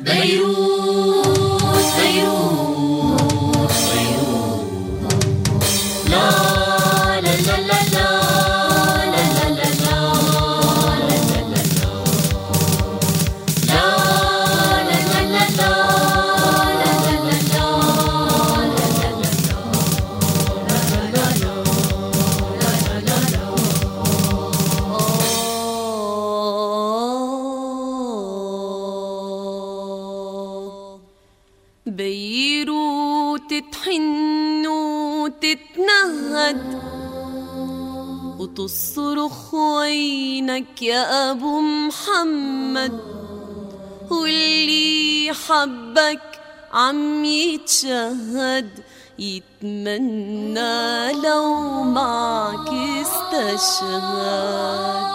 بيروت بيروت بيروت لا لا لا لا لا لا لا لا بيروت تحن وتتنهد وتصرخ وينك يا أبو محمد، واللي حبك عم يتشهد يتمنى لو معك استشهد.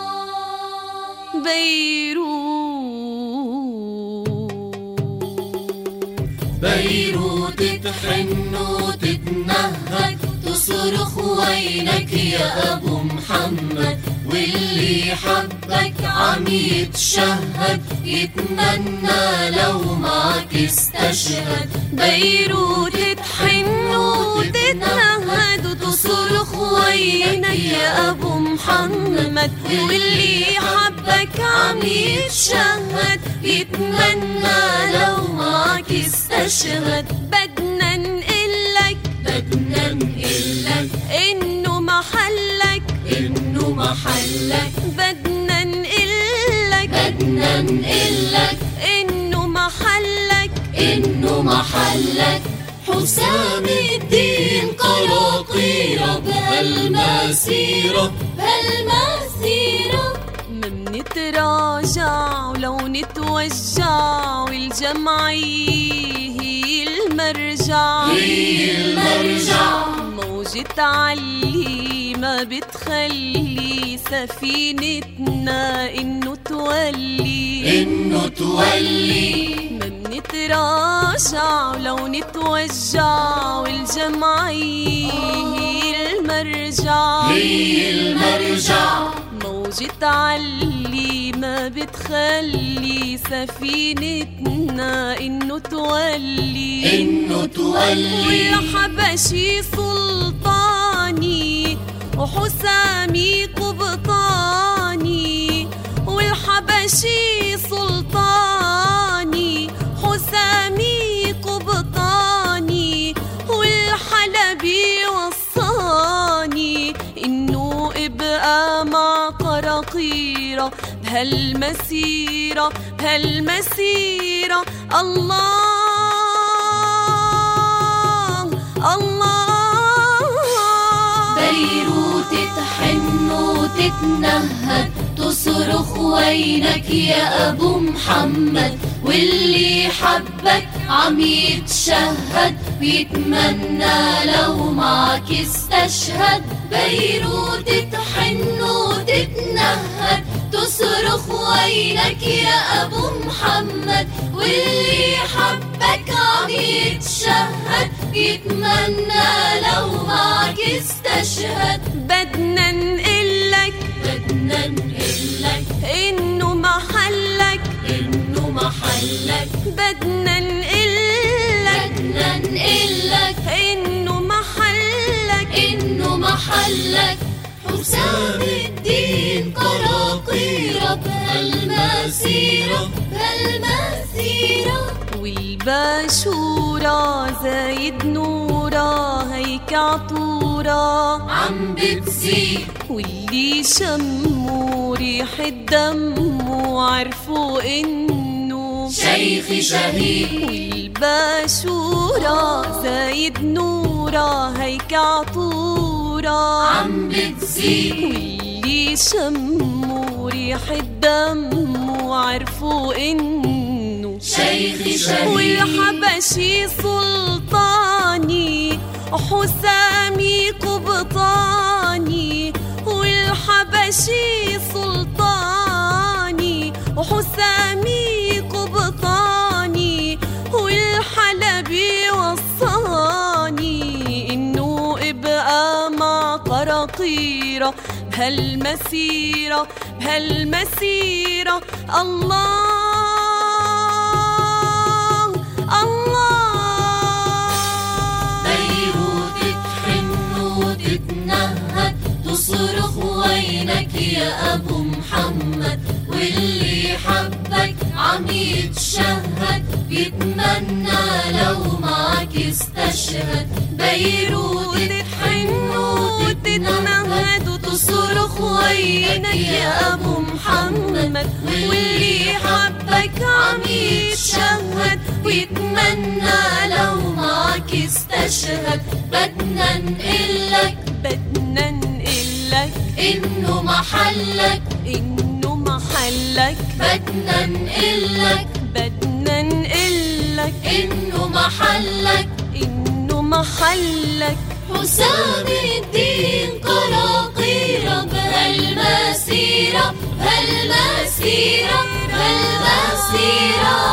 بيروت تحن وتتنهد تصرخ وينك يا أبو محمد، واللي حبك عم يتشهد يتمنى لو معك استشهد. بيروت تحن وتتنهد وتصرخ وينك يا أبو محمد، واللي حبك عم يتشهد يتمنى لو معك استشهد. بدنا نقلك إنه محلك بدنا نقلك إنه محلك حسام الدين قراقيرة بهالمسيرة ما منتراجع ولو نتوجع، والجمعية هي المرجع موجة علي ما بتخلي سفينتنا إنه تولي ما منتراجع ولو نتوجع، والجمعية هي المرجع موجة علي ما بتخلي سفينتنا إنه تولي والحبشي سلطاني وحسامي قبطاني، والحبشي سلطاني حسامي قبطاني، والحلبي وصاني إنه ابقى مع قراقيرة بهالمسيرة الله. بيروت تحن وتتنهد تصرخ وينك يا أبو محمد، واللي حبك عم يتشهد ويتمنى لو معك استشهد. بيروت تحن وتتنهد تصرخ وينك يا أبو محمد، واللي حبك عم يتشهد يتمنى لو معك استشهد. بدنا نقلك إنه محلك بدنا نقلك إنه محلك حسام الدين قراقيرة بهالمسيرة والباشورة زايد نورة هيك عطورة عم بتزيد، واللي شموا ريح الدم وعرفوا إنه شيخي شهيد. والباشورة زايد نورة هيك عطورة عم بتزيد، واللي شموا ريح الدم وعرفوا إنه شيخي شهيد. والحبشي سلطاني حسامي قبطاني، والحبشي سلطاني وحسامي قبطاني، والحلبي وصاني إنه ابقى مع قراقيرة بهالمسيرة الله. عم يتشهد، بيتمنى لو معك استشهد. بيروت تحن وتتنهد وتصرخ وينك يا أبو محمد، واللي حبك عم يتشهد ويتمنى لو معك استشهد. بدنا نقلك إنه محلك بدنا نقلك إنه محلك حسام الدين قراقيرة بهالمسيرة